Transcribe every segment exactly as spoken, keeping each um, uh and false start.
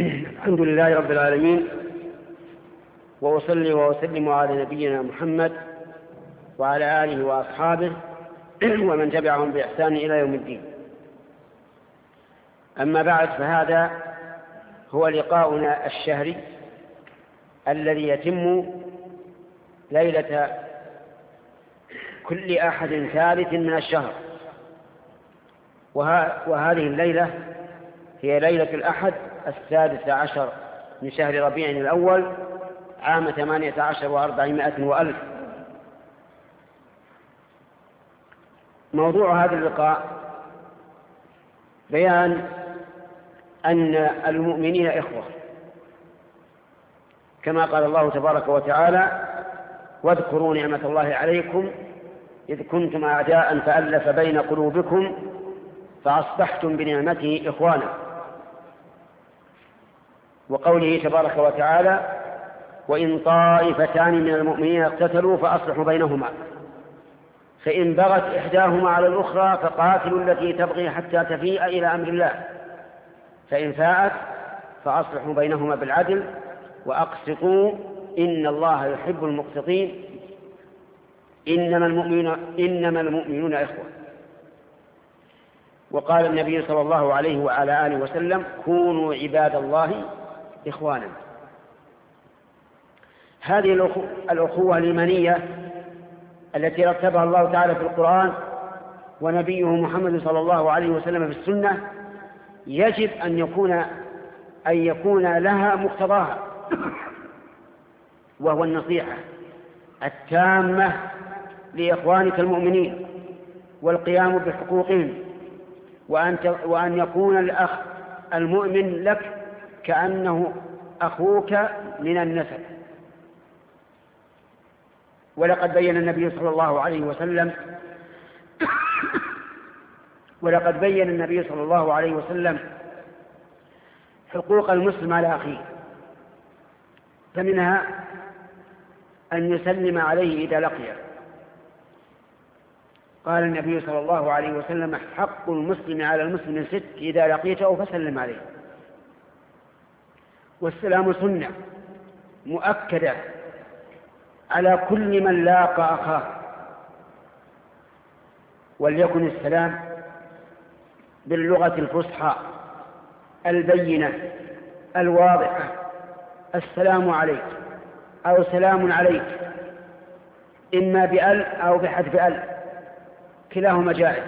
الحمد لله رب العالمين، وأصلي وأسلم على نبينا محمد وعلى آله وأصحابه ومن تبعهم بإحسان إلى يوم الدين. أما بعد، فهذا هو لقاؤنا الشهري الذي يتم ليلة كل أحد ثالث من الشهر، وهذه الليلة هي ليلة الأحد السادس عشر من شهر ربيع الأول عام ثمانية عشر وأربعمائة وألف. موضوع هذا اللقاء بيان أن المؤمنين إخوة، كما قال الله تبارك وتعالى: واذكروا نعمة الله عليكم إذ كنتم أعداء فألف بين قلوبكم فأصبحتم بنعمته إخوانا. وقوله تبارك وتعالى: وإن طائفتان من المؤمنين اقتتلوا فأصلحوا بينهما فإن بغت إحداهما على الأخرى فقاتلوا التي تبغي حتى تفيء إلى أمر الله فإن فاءت فأصلحوا بينهما بالعدل وأقسطوا إن الله يحب المقسطين إنما المؤمنون, إنما المؤمنون إخوة. وقال النبي صلى الله عليه وعلى آله وسلم: كونوا عباد الله إخوانا. هذه الأخوة الإيمانية التي رتبها الله تعالى في القرآن ونبيه محمد صلى الله عليه وسلم في السنة يجب أن يكون أن يكون لها مقتضاها، وهو النصيحة التامة لإخوانك المؤمنين والقيام بحقوقهم، وأن وأن يكون الأخ المؤمن لك كأنه أخوك من النسب. ولقد بين النبي صلى الله عليه وسلم ولقد بين النبي صلى الله عليه وسلم حقوق المسلم على أخيه، فمنها أن يسلم عليه إذا لقيه. قال النبي صلى الله عليه وسلم: حق المسلم على المسلم ست إذا لقيته فسلم عليه. والسلام سنة مؤكدة على كل من لاقى أخاه، وليكن السلام باللغة الفصحى البينة الواضحة: السلام عليك أو سلام عليك، إما بأل أو بحذف أل، كلاهما جائز.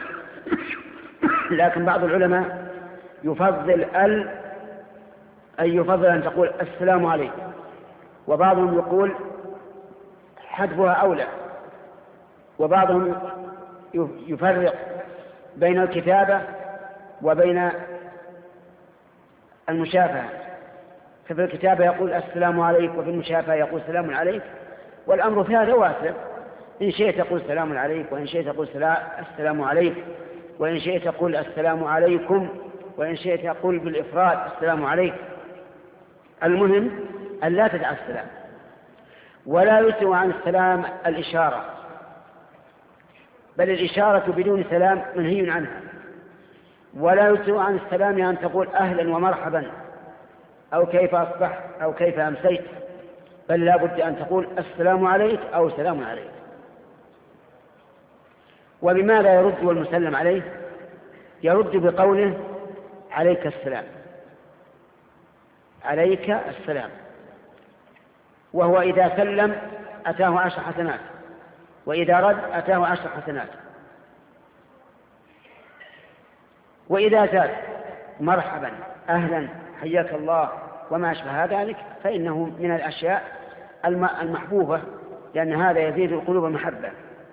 لكن بعض العلماء يفضل أل، أي يفضل أن تقول السلام عليك، وبعضهم يقول حذفها أولى، وبعضهم يفرق بين الكتابة وبين المشافهة، ففي الكتابة يقول السلام عليك وفي المشافهة يقول سلام عليك، والأمر في هذا واسع. إن شئت تقول سلام عليك، وإن شئت تقول السلام عليك، وإن شئت تقول السلام عليكم، وإن شئت تقول بالإفراد السلام عليك. المهم أن لا تدع السلام. ولا يسوى عن السلام الإشارة، بل الإشارة بدون سلام منهي عنها. ولا يسوى عن السلام أن تقول أهلا ومرحبا أو كيف أصبحت أو كيف أمسيت، بل لا بد أن تقول السلام عليك أو سلام عليك. وبماذا يرد والمسلم عليه؟ يرد بقوله عليك السلام، عليك السلام. وهو إذا سلم أتاه عشر حسنات، وإذا رد أتاه عشر حسنات. وإذا زاد مرحبا أهلا حياك الله وما أشبه ذلك فإنه من الأشياء المحبوبة، لأن هذا يزيد القلوب محبة.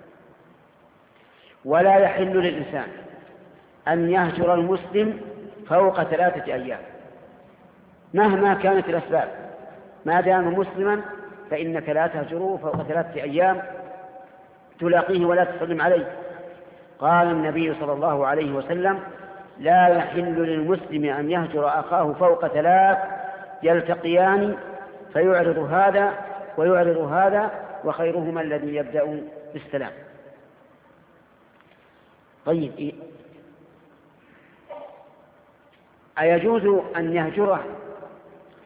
ولا يحل للإنسان أن يهجر المسلم فوق ثلاثة أيام مهما كانت الأسباب، ما دام مسلما فإنك لا تهجره فوق ثلاثة أيام تلاقيه ولا تسلم عليه. قال النبي صلى الله عليه وسلم: لا يحل للمسلم أن يهجر أخاه فوق ثلاث يلتقيان فيعرض هذا ويعرض هذا وخيرهما الذي يبدأ بالسلام. طيب، أيجوز أن يهجره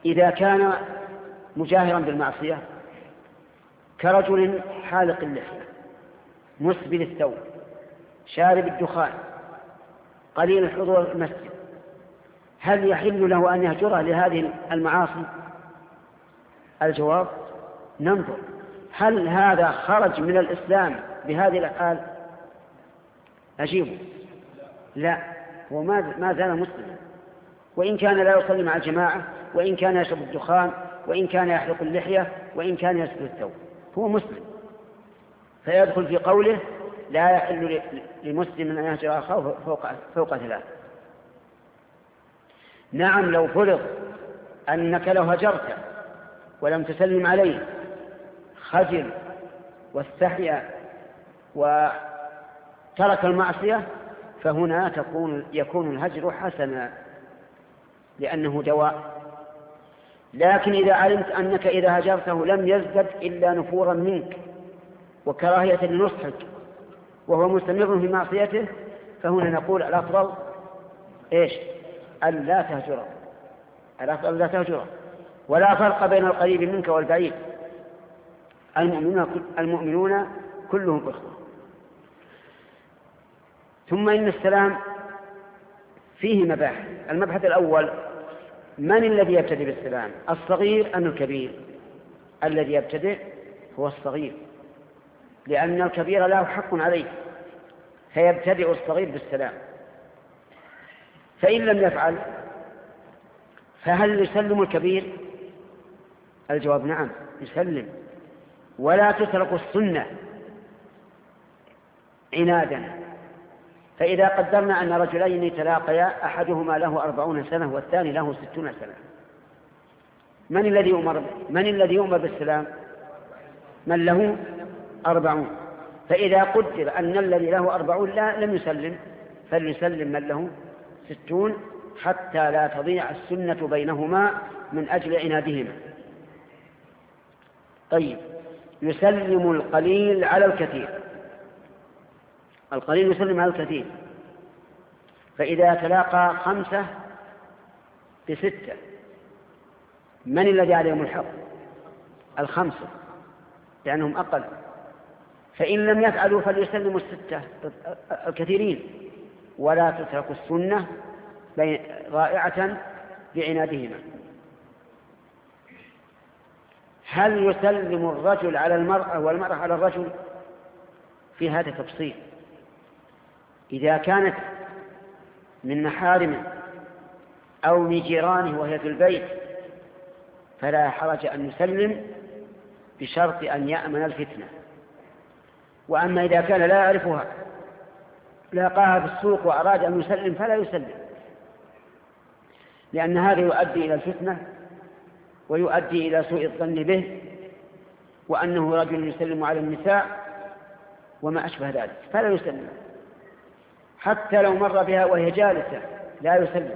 إذا كان مجاهرا بالمعصية كرجل حالق اللحية مسبل الثوب شارب الدخان قليل الحضور في المسجد، هل يحل له أن يهجره لهذه المعاصي؟ الجواب ننظر، هل هذا خرج من الإسلام بهذه الأفعال؟ أجيبه لا، هو ما زال مسلما، وإن كان لا يصلي مع الجماعة، وإن كان يشرب الدخان، وإن كان يحلق اللحية، وإن كان يسبل الثوب، هو مسلم، فيدخل في قوله لا يحل لمسلم أن يهجر أخاه فوق, فوق ثلاث. نعم، لو فرض أنك لو هجرت ولم تسلم عليه خجل واستحيا وترك المعصية، فهنا تكون يكون الهجر حسنا لأنه دواء. لكن إذا علمت أنك إذا هجرته لم يزدد إلا نفورا منك وكراهية لنصحك وهو مستمر في معصيته، فهنا نقول الأفضل إيش؟ أن لا تهجره، الأفضل لا تهجره. ولا فرق بين القريب منك والبعيد، المؤمنون, المؤمنون كلهم إخوة. ثم إن السلام فيه مباحث. المبحث الأول: من الذي يبتدئ بالسلام، الصغير أم الكبير؟ الذي يبتدئ هو الصغير، لأن الكبير له حق عليه، فيبتدئ الصغير بالسلام. فإن لم يفعل فهل يسلم الكبير؟ الجواب نعم، يسلم، ولا تترك السنة عنادا. فإذا قدرنا أن رجلين تلاقيا أحدهما له أربعون سنة والثاني له ستون سنة، من الذي يؤمر من الذي يؤمر بالسلام؟ من له أربعون. فإذا قدر أن الذي له أربعون لا لم يسلم، فليسلم من له ستون حتى لا تضيع السنة بينهما من أجل عنادهما. طيب، يسلم القليل على الكثير، القليل يسلم على الكثير. فإذا تلاقى خمسة بستة، من الذي عليهم الحق؟ الخمسة، لأنهم أقل. فإن لم يفعلوا فليسلموا الستة الكثيرين، ولا تترك السنة رائعة بعنادهما. هل يسلم الرجل على المرأة والمرأة على الرجل؟ في هذا تفصيل. إذا كانت من محارمه أو من جيرانه وهي في البيت فلا حرج أن يسلم بشرط أن يأمن الفتنة. وأما إذا كان لا يعرفها لاقاها في السوق وأراد أن يسلم فلا يسلم، لأن هذا يؤدي إلى الفتنة ويؤدي إلى سوء الظن به وأنه رجل يسلم على النساء وما أشبه ذلك، فلا يسلم. حتى لو مر بها وهي جالسة لا يسلم،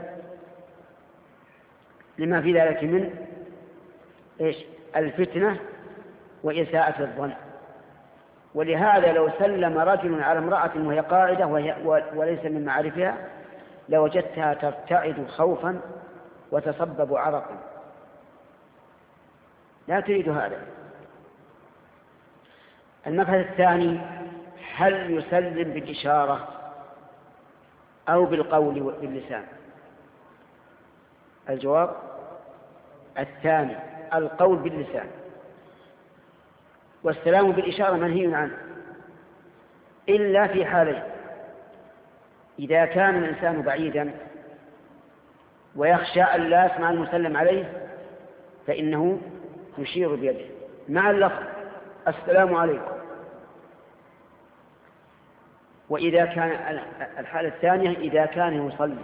لما في ذلك من إيش؟ الفتنة وإساءة الظن. ولهذا لو سلم رجل على امرأة وهي قاعدة وهي وليس من معارفها لوجدتها ترتعد خوفا وتصبب عرقا، لا تريد هذا. المبحث الثاني: هل يسلم بالإشارة أو بالقول باللسان؟ الجواب الثاني، القول باللسان. والسلام بالإشارة منهي عنه إلا في حالين: إذا كان الإنسان بعيدا ويخشى أن لا يسمع المسلم عليه فإنه يشير بيده مع اللفظ السلام عليكم. وإذا كان الحالة الثانية إذا كان يصلي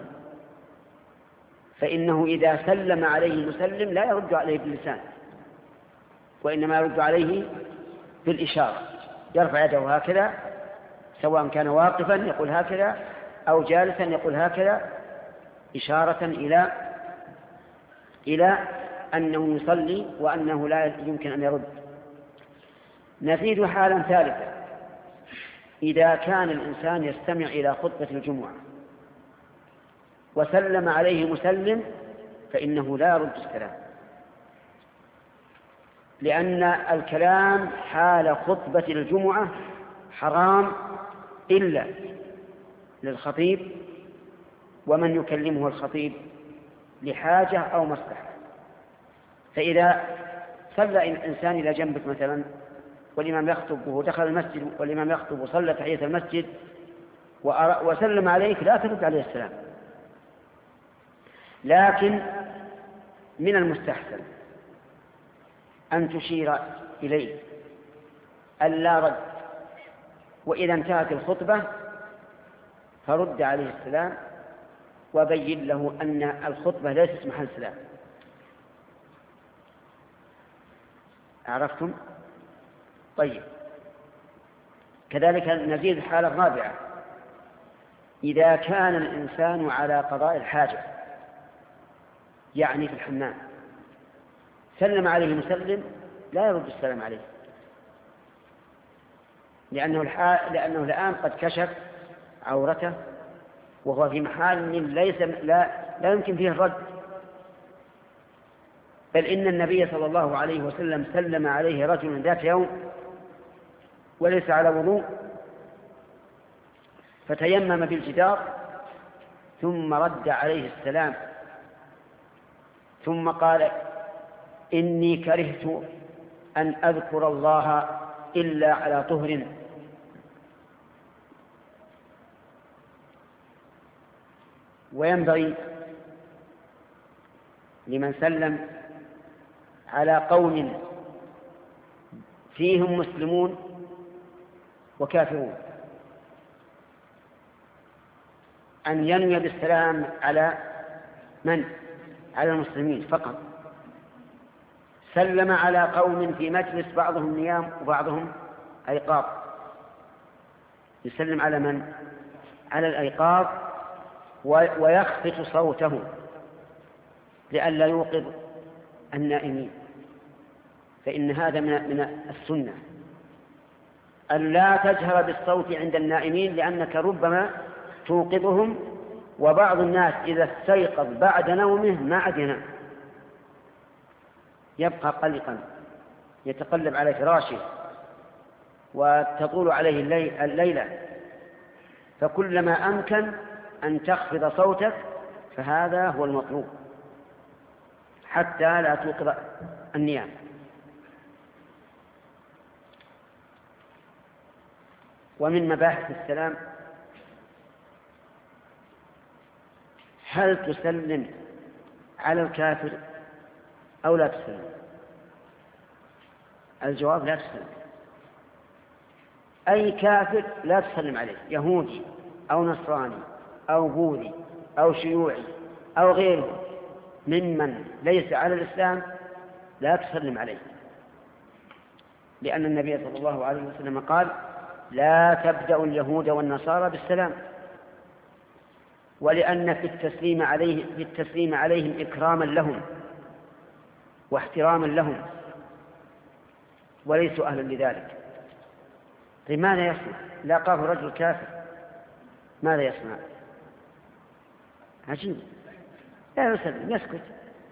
فإنه إذا سلم عليه المسلم لا يرد عليه باللسان، وإنما يرد عليه بالإشارة، يرفع يده هكذا، سواء كان واقفا يقول هكذا أو جالسا يقول هكذا، إشارة إلى إلى أنه يصلي وأنه لا يمكن أن يرد. نزيد حالا ثالثة: إذا كان الإنسان يستمع إلى خطبة الجمعة وسلم عليه مسلم فإنه لا يرد السلام، لأن الكلام حال خطبة الجمعة حرام إلا للخطيب ومن يكلمه الخطيب لحاجة أو مصلحة. فإذا صلى إنسان إلى جنبك مثلا والإمام يخطب وهو دخل المسجد والإمام يخطب وصلى تحية المسجد وسلم عليك لا ترد عليه السلام، لكن من المستحسن أن تشير إليه ألا رد، وإذا انتهت الخطبة فرد عليه السلام وبين له أن الخطبة ليست محل سلام. عرفتم؟ طيب، كذلك نزيد الحالة الرابعة: إذا كان الإنسان على قضاء الحاجة، يعني في الحمام، سلم عليه مسلم لا يرد السلام عليه، لأنه, لأنه الآن قد كشف عورته وهو في محال ليس لا, لا يمكن فيه الرد، بل إن النبي صلى الله عليه وسلم سلم عليه رجل ذات يوم وليس على وضوء فتيمم بالجدار ثم رد عليه السلام ثم قال: إني كرهت أن أذكر الله إلا على طهر. وينبغي لمن سلم على قوم فيهم مسلمون وكافرون أن ينوي بالسلام على من؟ على المسلمين فقط. سلم على قوم في مجلس بعضهم نيام وبعضهم أيقاظ، يسلم على من؟ على الأيقاظ، ويخفض صوته لئلا يوقظ النائمين، فإن هذا من السنة أن لا تجهر بالصوت عند النائمين، لأنك ربما توقظهم، وبعض الناس إذا استيقظ بعد نومه ما عاد ينام، يبقى قلقا يتقلب على فراشه وتطول عليه الليلة، فكلما أمكن أن تخفض صوتك فهذا هو المطلوب حتى لا توقظ النيام. ومن مباحث السلام: هل تسلم على الكافر أو لا تسلم؟ الجواب: لا تسلم. أي كافر لا تسلم عليه، يهودي أو نصراني أو بوذي أو شيوعي أو غيره ممن ليس على الإسلام لا تسلم عليه، لأن النبي صلى الله عليه وسلم قال: لا تبدأ اليهود والنصارى بالسلام، ولأن في التسليم عليه في التسليم عليهم إكراما لهم واحتراما لهم وليسوا أهلا لذلك. طيب ماذا يصنع؟ لاقاه رجل كافر ماذا يصنع؟ عجيب، لا يسلم، يسكت.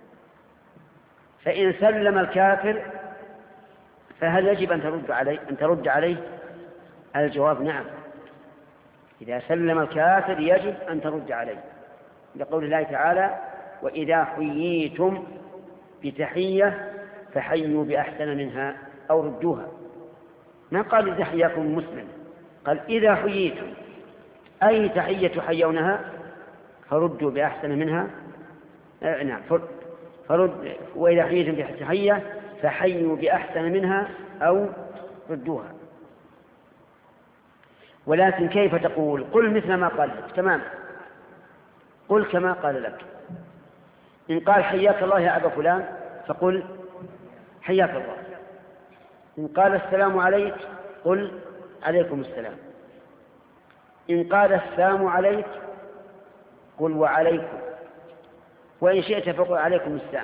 فإن سلم الكافر فهل يجب أن ترد عليه أن ترد عليه؟ الجواب: نعم. إذا سلم الكافر يجب أن ترد عليه، لقول الله تعالى: وإذا حييتم بتحية فحيوا بأحسن منها أو ردوها. ما قال إذا حياكم مسلم، قال إذا حييتم، أي تحية تحيونها فردوا بأحسن منها. آه نعم، فرد. وإذا حييتم بتحية فحيوا بأحسن منها أو ردوها. ولكن كيف تقول؟ قل مثل ما قال لك، تمام، قل كما قال لك. إن قال حياك الله يا أبا فلان فقل حياك الله. إن قال السلام عليك قل عليكم السلام. إن قال السلام عليك قل وعليكم، وإن شئت فقل عليكم السلام.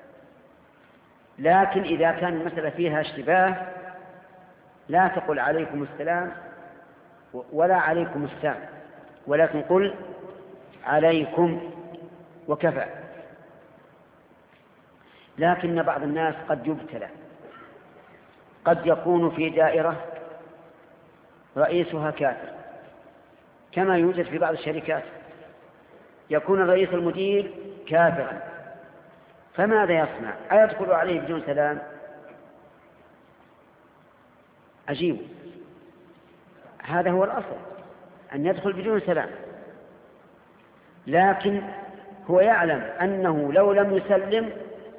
لكن إذا كان المسألة فيها اشتباه لا تقل عليكم السلام ولا عليكم السلام، ولكن قل عليكم وكفى. لكن بعض الناس قد يبتلى قد يكون في دائرة رئيسها كافر، كما يوجد في بعض الشركات يكون الرئيس المدير كافرا، فماذا يصنع؟ أيدخل عليه بدون سلام؟ أجيب، هذا هو الأصل، أن يدخل بدون سلام، لكن هو يعلم أنه لو لم يسلم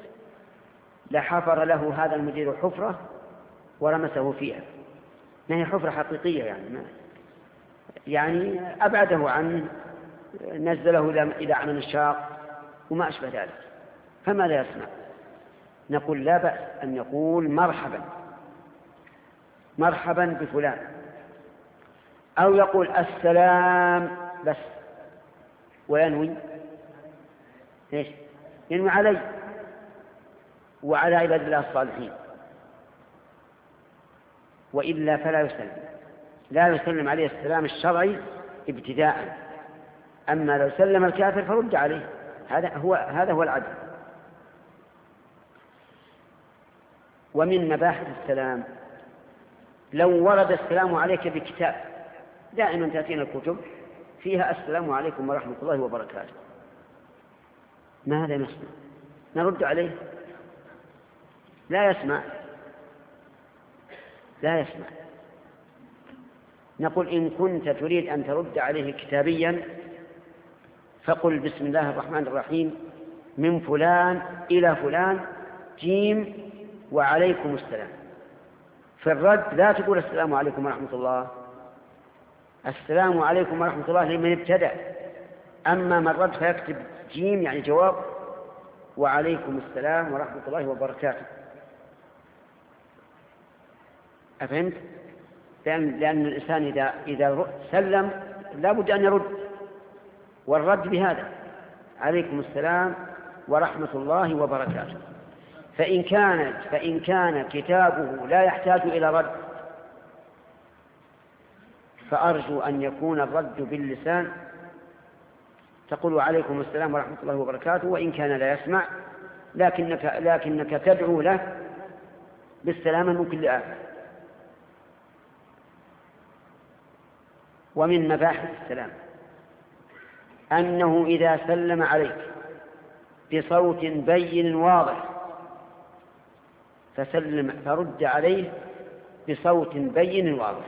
لحفر له هذا المدير حفرة ورمسه فيها، ما هي حفرة حقيقية يعني ما يعني أبعده عن نزله إلى عمل الشاق وما أشبه ذلك، فماذا يصنع؟ نقول لا بأس أن يقول مرحبا مرحبا بفلان، أو يقول السلام بس وينوي إيش؟ ينوي علي وعلى عباد الله الصالحين، وإلا فلا يسلم، لا يسلم عليه السلام الشرعي ابتداء، أما لو سلم الكافر فرد عليه، هذا هو هذا هو العدل. ومن مباحث السلام لو ورد السلام عليك بكتاب، دائما تأتينا الكتب فيها السلام عليكم ورحمة الله وبركاته، ماذا نصنع؟ نرد عليه؟ لا يسمع لا يسمع نقول إن كنت تريد أن ترد عليه كتابيا فقل بسم الله الرحمن الرحيم من فلان إلى فلان جيم وعليكم السلام. في الرد لا تقول السلام عليكم ورحمة الله، السلام عليكم ورحمة الله لمن ابتدأ، أما من رد فيكتب جيم يعني جواب وعليكم السلام ورحمة الله وبركاته. أفهمت؟ لأن, لأن الإنسان إذا, إذا سلم لا بد أن يرد، والرد بهذا عليكم السلام ورحمة الله وبركاته. فإن كانت فإن كان كتابه لا يحتاج إلى رد فأرجو أن يكون الرد باللسان، تقول عليكم السلام ورحمة الله وبركاته، وإن كان لا يسمع لكنك, لكنك تدعو له بالسلامة من كل آفة. ومن مباحث السلام أنه إذا سلم عليك بصوت بين واضح فسلم فرد عليه بصوت بين واضح.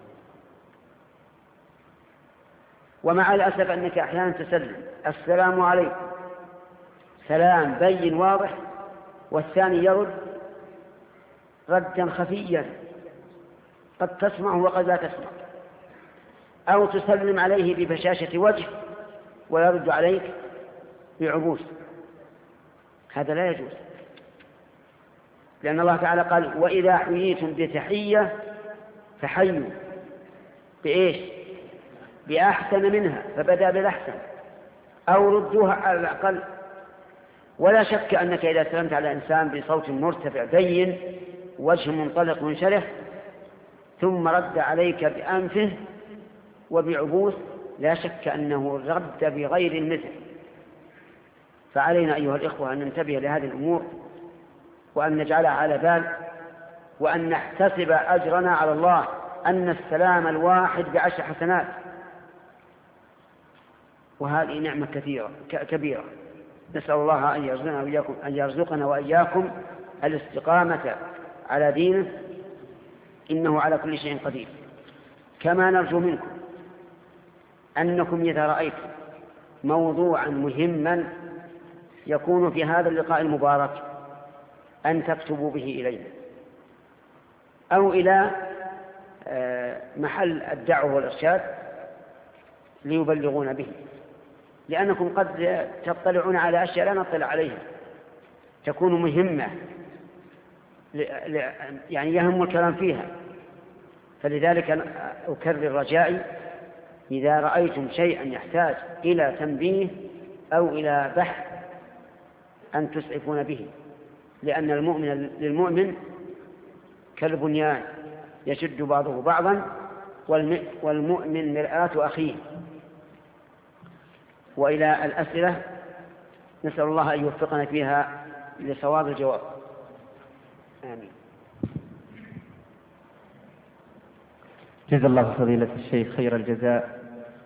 ومع الأسف أنك أحيانا تسلم السلام عليكم سلام بين واضح والثاني يرد ردا خفيا قد تسمع وقد لا تسمع، أو تسلم عليه ببشاشة وجه ويرد عليك بعبوس، هذا لا يجوز، لأن الله تعالى قال وإذا حييتم بتحية فحيوا بإيش؟ بأحسن منها فبدأ بالأحسن أو ردوها على الأقل. ولا شك أنك إذا سلمت على إنسان بصوت مرتفع بين وجه منطلق منشرح ثم رد عليك بأنفه وبعبوس لا شك أنه رد بغير المثل. فعلينا أيها الإخوة أن ننتبه لهذه الأمور وأن نجعلها على بال، وأن نحتسب أجرنا على الله أن السلام الواحد بعشر حسنات، وهذه نعمة كثيرة كبيرة. نسأل الله أن يرزقنا وإياكم أن يرزقنا وإياكم الاستقامة على دينه إنه على كل شيء قدير. كما نرجو منكم أنكم إذا رأيتم موضوعا مهما يكون في هذا اللقاء المبارك أن تكتبوا به إلينا أو إلى محل الدعوة والإرشاد ليبلغون به، لأنكم قد تطلعون على أشياء لا نطلع عليها تكون مهمة يعني يهم الكلام فيها. فلذلك أكرر رجائي إذا رأيتم شيئا يحتاج إلى تنبيه أو إلى بحث أن تسعفون به، لأن المؤمن للمؤمن كالبنيان يشد بعضه بعضا والمؤمن مرآة أخيه. وإلى الأسئلة نسأل الله أن يوفقنا فيها لصواب الجواب، آمين. جزا الله فضيلة الشيخ خير الجزاء.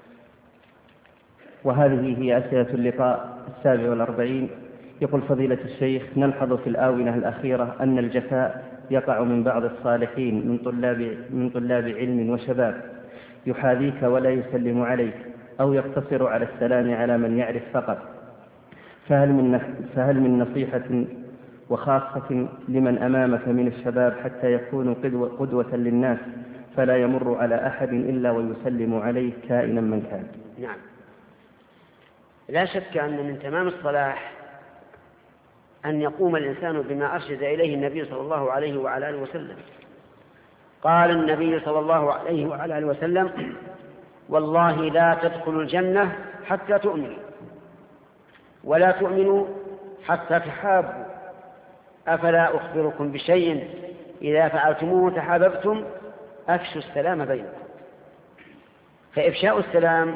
وهذه هي أسئلة اللقاء السابع والأربعين. يقول فضيلة الشيخ: نلحظ في الآونة الأخيرة أن الجفاء يقع من بعض الصالحين من طلاب, من طلاب علم وشباب، يحاذيك ولا يسلم عليك، أو يقتصر على السلام على من يعرف فقط، فهل من, فهل من نصيحة وخاصة لمن أمامك من الشباب حتى يكونوا قدوة للناس فلا يمر على أحد إلا ويسلم عليه كائنا من كان؟ نعم، لا شك أن من تمام الصلاح أن يقوم الإنسان بما أرشد إليه النبي صلى الله عليه وعلى آله وسلم. قال النبي صلى الله عليه وعلى آله وسلم: والله لا تدخلوا الجنة حتى تؤمنوا، ولا تؤمنوا حتى تحابوا، أفلا أخبركم بشيء إذا فعلتموه تحاببتم، أفشوا السلام بينكم. فإفشاء السلام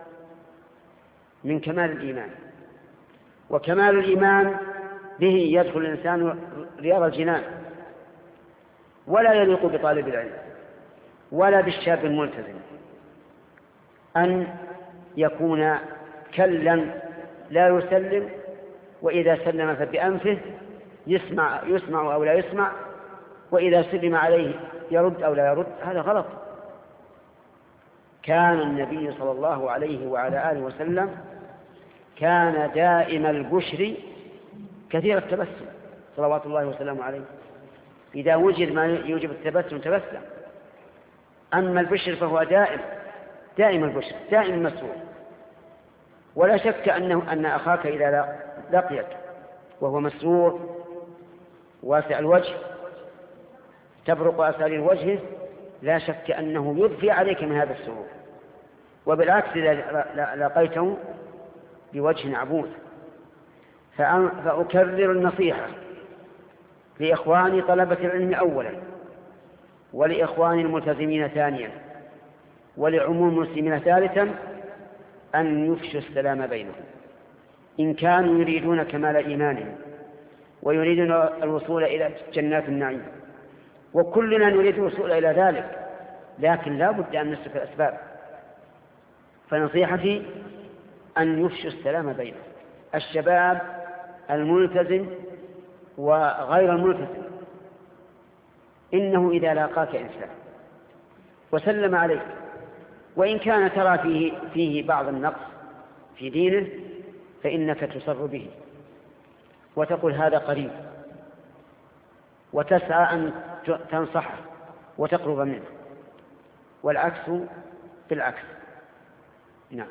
من كمال الإيمان، وكمال الإيمان به يدخل الإنسان رياض الجنان. ولا يليق بطالب العلم ولا بالشاب الملتزم أن يكون كلا لا يسلم، وإذا سلم فبأنفه، يسمع, يسمع أو لا يسمع، وإذا سلم عليه يرد أو لا يرد. هذا غلط. كان النبي صلى الله عليه وعلى آله وسلم كان دائم البشر كثير التبسم صلوات الله وسلامه عليه. إذا وجد ما يوجب التبسم تبسم. أما البشر فهو دائم دائم البشر، دائم المسرور. ولا شك أنه أن أخاك إذا لقيك وهو مسرور واسع الوجه تبرق أسارير وجهه، لا شك أنه يضفي عليك من هذا السرور. وبالعكس إذا لقيته بوجه عبوس. فأكرر النصيحة لإخواني طلبة العلم أولا، ولإخواني الملتزمين ثانيا، ولعموم المسلمين ثالثا، أن يفشوا السلام بينهم إن كانوا يريدون كمال إيمانهم ويريدون الوصول إلى جنات النعيم. وكلنا نريد الوصول إلى ذلك، لكن لا بد أن نسلك الأسباب. فنصيحتي أن يفشوا السلام بينهم، الشباب الملتزم وغير الملتزم. إنه إذا لاقاك إنسان وسلم عليك، وإن كان ترى فيه, فيه بعض النقص في دينه، فإنك تصر به وتقول هذا قريب، وتسعى أن تنصحه وتقرب منه، والعكس بالعكس. نعم.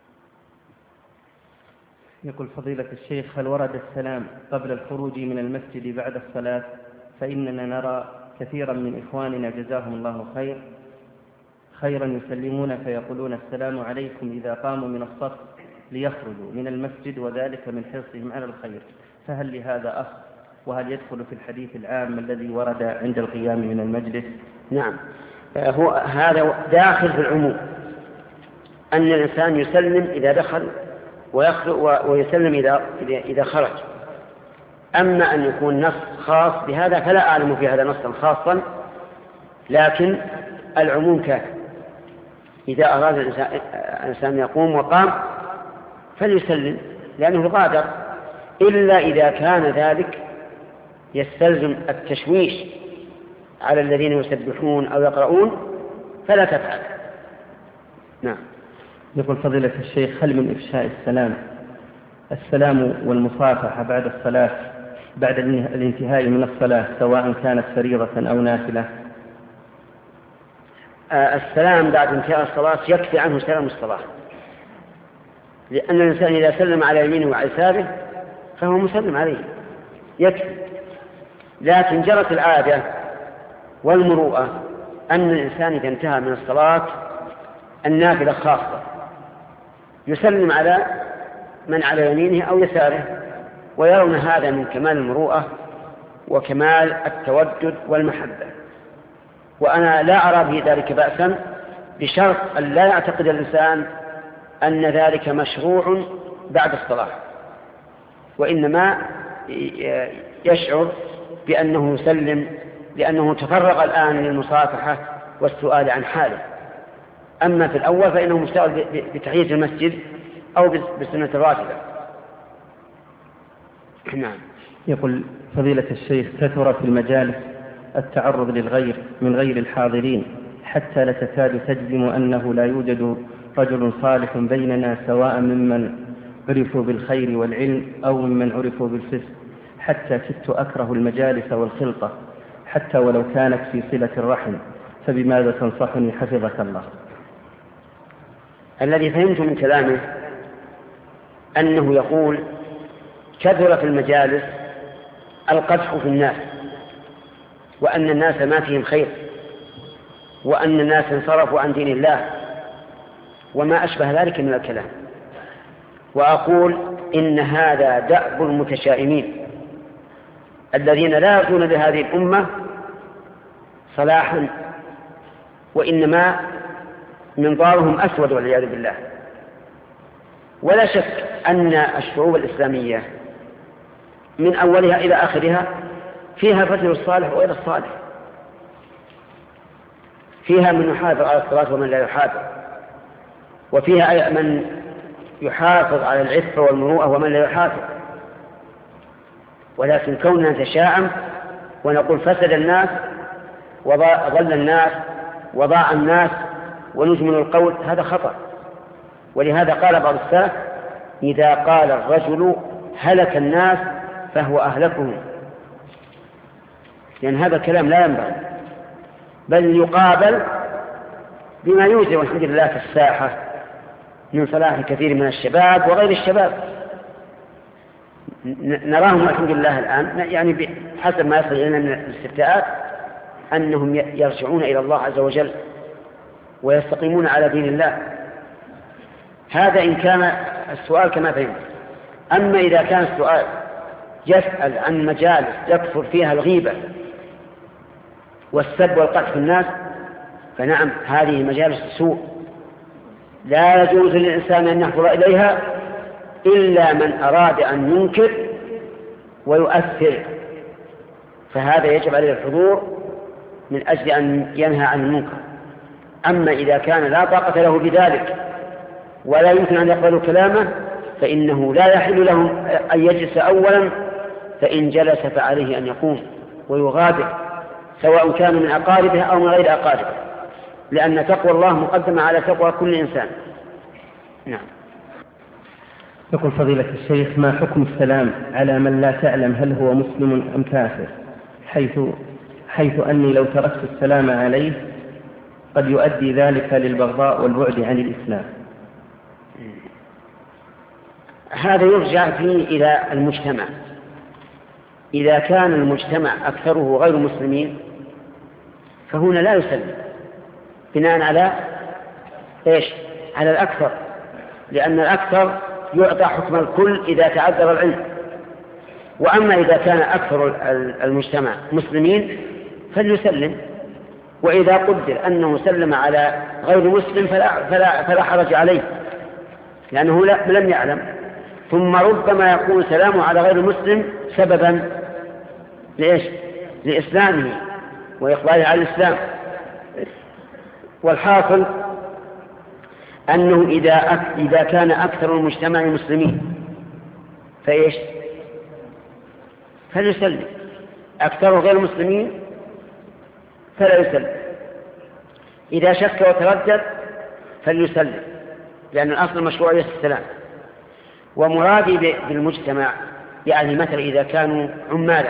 يقول فضيلة الشيخ: هل ورد السلام قبل الخروج من المسجد بعد الصلاة؟ فإننا نرى كثيرا من إخواننا جزاهم الله خير خيرا يسلمون فيقولون السلام عليكم إذا قاموا من الصف ليخرجوا من المسجد، وذلك من حرصهم على الخير، فهل لهذا أصل؟ وهل يدخل في الحديث العام الذي ورد عند القيام من المجلس؟ نعم، هو هذا داخل في العموم، أن الإنسان يسلم إذا دخل ويسلم إذا إذا خرج. أما أن يكون نص خاص بهذا فلا أعلم في هذا نصا خاصا، لكن العموم كافٍ. إذا أراد الإنسان يقوم وقام فليسلم لأنه غادر، إلا إذا كان ذلك يستلزم التشويش على الذين يسبحون أو يقرؤون فلا تفعل. نعم. يقول فضيلة الشيخ: هل من إفشاء السلام السلام والمصافحة بعد الصلاة بعد الانتهاء من الصلاة سواء كانت فريضة أو نافلة؟ آه السلام بعد انتهاء الصلاة يكفي عنه سلام الصلاة، لأن الإنسان إذا سلم على يمينه وعلى يساره فهو مسلم عليه يكفي. لكن جرت العادة والمروءة أن الإنسان إذا انتهى من الصلاة النافلة خاصة يسلم على من على يمينه أو يساره، ويرون هذا من كمال المروءة وكمال التودد والمحبة. وأنا لا أرى به ذلك بأسا، بشرط أن لا يعتقد الإنسان أن ذلك مشروع بعد الصلاة، وإنما يشعر بأنه يسلم لأنه تفرغ الآن للمصافحة والسؤال عن حاله. أما في الأول فإنه مشتغل بتحية المسجد أو بالسنة الراتبة. نعم. يقول فضيلة الشيخ: كثر في المجالس التعرض للغير من غير الحاضرين حتى لا تكاد تجزم أنه لا يوجد رجل صالح بيننا، سواء ممن عرفوا بالخير والعلم أو ممن عرفوا بالفسق، حتى كدت أكره المجالس والخلطة حتى ولو كانت في صلة الرحم، فبماذا تنصحني حفظك الله؟ الذي فهمت من كلامه أنه يقول كثر في المجالس القدح في الناس، وأن الناس ما فيهم خير، وأن الناس انصرفوا عن دين الله، وما أشبه ذلك من الكلام. وأقول إن هذا دأب المتشائمين الذين لا يرجون لهذه الأمة صلاحا، وإنما منظارهم أسود والعياذ بالله. ولا شك أن الشعوب الإسلامية من أولها إلى آخرها فيها الرجل الصالح وغير الصالح، فيها من يحافظ على الصلاة ومن لا يحافظ، وفيها من يحافظ على العفة والمروءة ومن لا يحافظ. ولكن كوننا نتشاءم ونقول فسد الناس وضل الناس وضاع الناس ونجمل القول، هذا خطأ. ولهذا قال بعض السلف: إذا قال الرجل هلك الناس فهو أهلكهم، لأن هذا الكلام لا ينبغي، بل يقابل بما يوجد والحمد لله في الساحة من صلاح كثير من الشباب وغير الشباب. نراهم الحمد لله الآن يعني بحسب ما يصل إلينا من الاستفتاءات أنهم يرجعون إلى الله عز وجل ويستقيمون على دين الله. هذا إن كان السؤال كما فهمت. أما إذا كان السؤال يسأل عن مجالس يكثر فيها الغيبة والسب والقذف في الناس، فنعم، هذه مجالس سوء لا يجوز للإنسان أن يحضر إليها إلا من أراد أن ينكر ويؤثر، فهذا يجب عليه الحضور من أجل أن ينهى عن المنكر. أما إذا كان لا طاقة له بذلك ولا يمكن أن يقبل كلامه فإنه لا يحل له أن يجلس أولا، فإن جلس فعليه أن يقوم ويغادر، سواء كان من أقاربه أو من غير أقاربه، لأن تقوى الله مقدمة على تقوى كل إنسان. نعم. يقول فضيلة الشيخ: ما حكم السلام على من لا تعلم هل هو مسلم أم كافر، حيث, حيث أني لو تركت السلام عليه قد يؤدي ذلك للبغضاء والبعد عن الإسلام؟ هذا يرجع فيه إلى المجتمع. إذا كان المجتمع أكثره غير مسلمين فهنا لا يسلم بناء على إيش؟ على الأكثر، لأن الأكثر يعطى حكم الكل إذا تعذر العلم. وأما إذا كان أكثر المجتمع مسلمين فليسلم، وإذا قدر أنه سلم على غير مسلم فلا, فلا, فلا حرج عليه، لأنه لم يعلم. ثم ربما يكون سلامه على غير المسلم سببا لإيش؟ لإسلامه وإقباله على الإسلام. والحاصل أنه إذا, إذا كان أكثر المجتمع مسلمين فإيش؟ فليسلم. أكثر غير مسلمين فلا يسلم. إذا شك وتردد فليسلم، لأن الأصل مشروعية السلام. ومرادي بالمجتمع يعني مثلا إذا كانوا عمالا،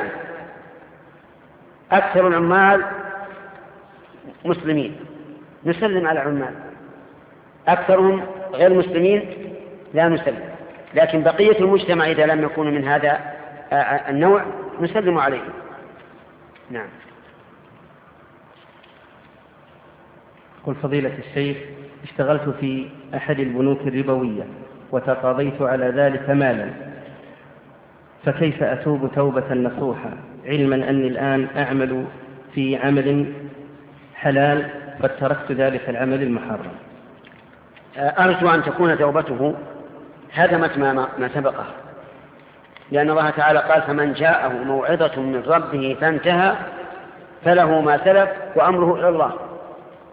أكثر العمال مسلمين نسلم على عمال، أكثرهم غير مسلمين لا نسلم، لكن بقية المجتمع إذا لم يكونوا من هذا النوع نسلم عليه. نعم. قل فضيلة الشيخ: اشتغلت في أحد البنوك الربوية وتقاضيت على ذلك مالا، فكيف أتوب توبة نصوحة علما أني الآن أعمل في عمل حلال قد تركت ذلك العمل المحرم؟ أرجو أن تكون توبته هدمت ما, ما سبقه، لأن الله تعالى قال: فمن جاءه موعظة من ربه فانتهى فله ما سلف وأمره إلى الله.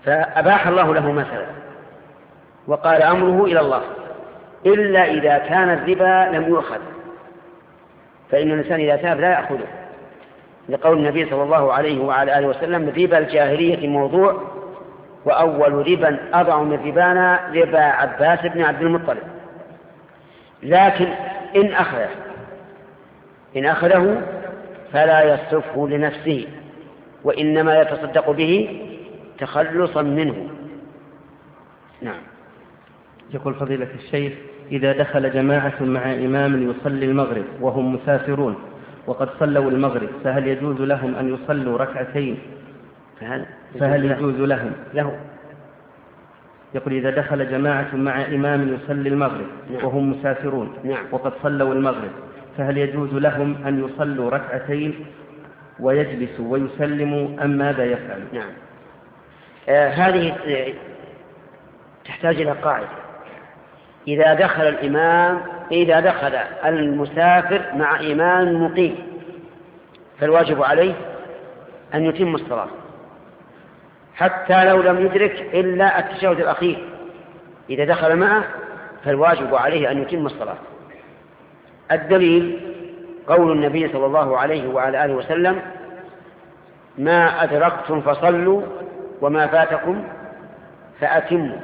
فأباح الله له مثلا وقال أمره إلى الله، إلا إذا كان الربا لم يؤخذ، فإن الإنسان إذا تاب لا يأخذه، لقول النبي صلى الله عليه وعلى آله وسلم: ربا الجاهلية موضوع، وأول ربا أضع من ربانا ربا عباس بن عبد المطلب. لكن إن أخذه إن أخذه فلا يصرفه لنفسه، وإنما يتصدق به تخلصا منه. نعم. يقول فضيلة الشيخ: إذا دخل جماعة مع إمام يصلي المغرب وهم مسافرون وقد صلوا المغرب، فهل يجوز لهم أن يصلوا ركعتين؟ فهل, فهل يجوز لهم له يقول: إذا دخل جماعة مع إمام يصلي المغرب نعم. وهم مسافرون نعم. وقد صلوا المغرب، فهل يجوز لهم أن يصلوا ركعتين ويجلسوا ويسلموا أم ماذا يفعل؟ نعم. آه هذه تحتاج إلى قاعدة. إذا دخل الإمام إذا دخل المسافر مع إمام مقيم فالواجب عليه أن يتم الصلاة حتى لو لم يدرك إلا التشهد الأخير. إذا دخل معه فالواجب عليه أن يتم الصلاة. الدليل قول النبي صلى الله عليه وعلى آله وسلم: ما أدركتم فصلوا وما فاتكم فأتموا.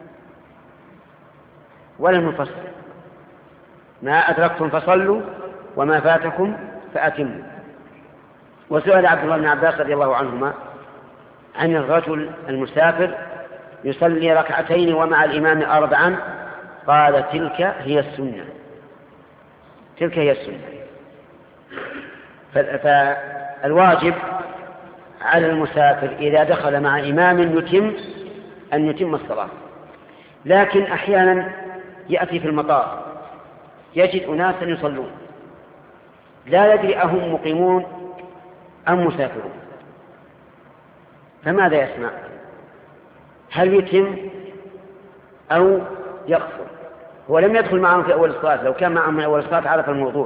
ولم يفصل: ما أدركتم فصلوا وما فاتكم فأتموا. وسئل عبد الله بن عباس رضي الله عنهما عن الرجل المسافر يصلي ركعتين ومع الإمام أربعا، قال: تلك هي السنة تلك هي السنة. فالواجب على المسافر إذا دخل مع إمام يتم أن يتم الصلاة. لكن أحيانا يأتي في المطار يجد أناسا يصلون لا يدري أهم مقيمون أم مسافرون، فماذا يسمع؟ هل يتم أو يقصر؟ هو لم يدخل معهم في أول الصلاة، لو كان معهم من أول الصلاة عرف الموضوع.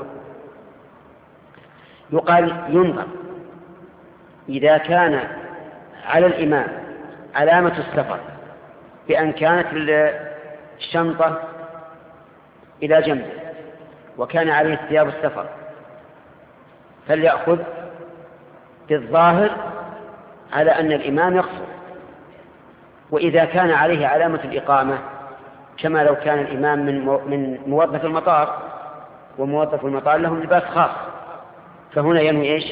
يقال ينظر إذا كان على الإمام علامة السفر بأن كانت الشنطة إلى جنبه وكان عليه ثياب السفر فليأخذ بالظاهر على أن الإمام يقصر. وإذا كان عليه علامة الإقامة كما لو كان الإمام من من موظف المطار، وموظف المطار لهم لباس خاص، فهنا ينوي إيش؟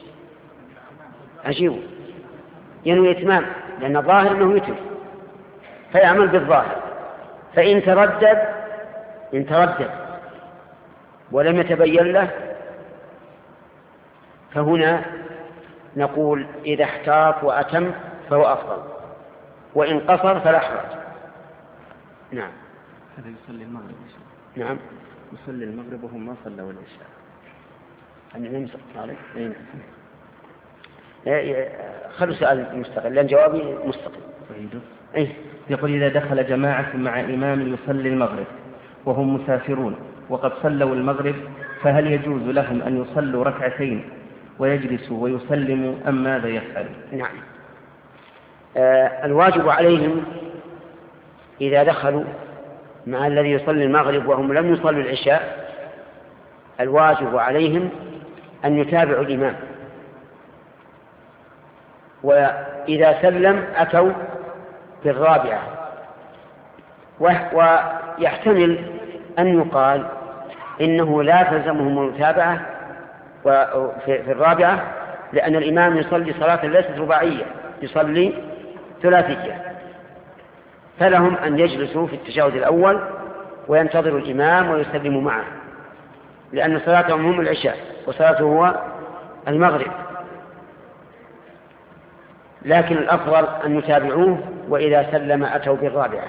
عجيب، ينوي إتمام، لأن الظاهر أنه يتم، فيعمل بالظاهر. فإن تردد إن تردد ولم يتبين له فهنا نقول إذا احتاط وأتم فهو أفضل، وإن قصر فلا حرج. نعم. هذا يصلي المغرب. نعم. يصلي المغرب وهم ما صلوا العشاء. أنا نمسك عليك. إيه. خلوا سؤال مستقل لأن جوابي مستقل. إيه. يقول: إذا دخل جماعة مع إمام يصلي المغرب وهم مسافرون وقد صلوا المغرب، فهل يجوز لهم أن يصلوا ركعتين ويجلسوا ويسلموا أم ماذا يفعل؟ نعم. آه الواجب عليهم إذا دخلوا مع الذي يصلي المغرب وهم لم يصلوا العشاء، الواجب عليهم أن يتابعوا الإمام، وإذا سلم أتوا بالرابعة. ويحتمل أن يقال إنه لا تلزمهم المتابعة في الرابعة، لأن الإمام يصلي صلاة ليست رباعية، يصلي ثلاثية، فلهم أن يجلسوا في التشهد الأول وينتظروا الإمام ويسلموا معه، لأن صلاتهم هم العشاء وصلاته هو المغرب. لكن الأفضل أن يتابعوه، وإذا سلم أتوا بالرابعة.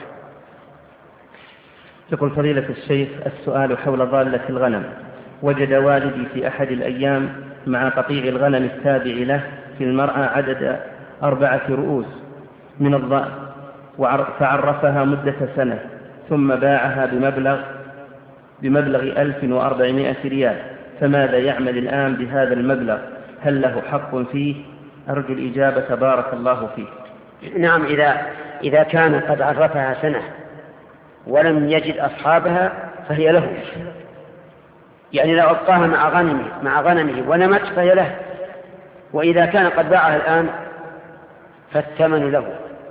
يقول فضيلة الشيخ: السؤال حول ضالة الغنم. وجد والدي في أحد الأيام مع قطيع الغنم التابع له في المرعى عدد أربعة رؤوس من الضأن، فعرفها مدة سنة ثم باعها بمبلغ بمبلغ ألف وأربعمائة ريال، فماذا يعمل الآن بهذا المبلغ؟ هل له حق فيه؟ أرجو الإجابة بارك الله فيه. نعم، إذا إذا كان قد عرفها سنة ولم يجد أصحابها فهي له، يعني لو أبقاها مع غنمه مع غنمه ونمت فهي له. وإذا كان قد باعها الآن فالثمن له،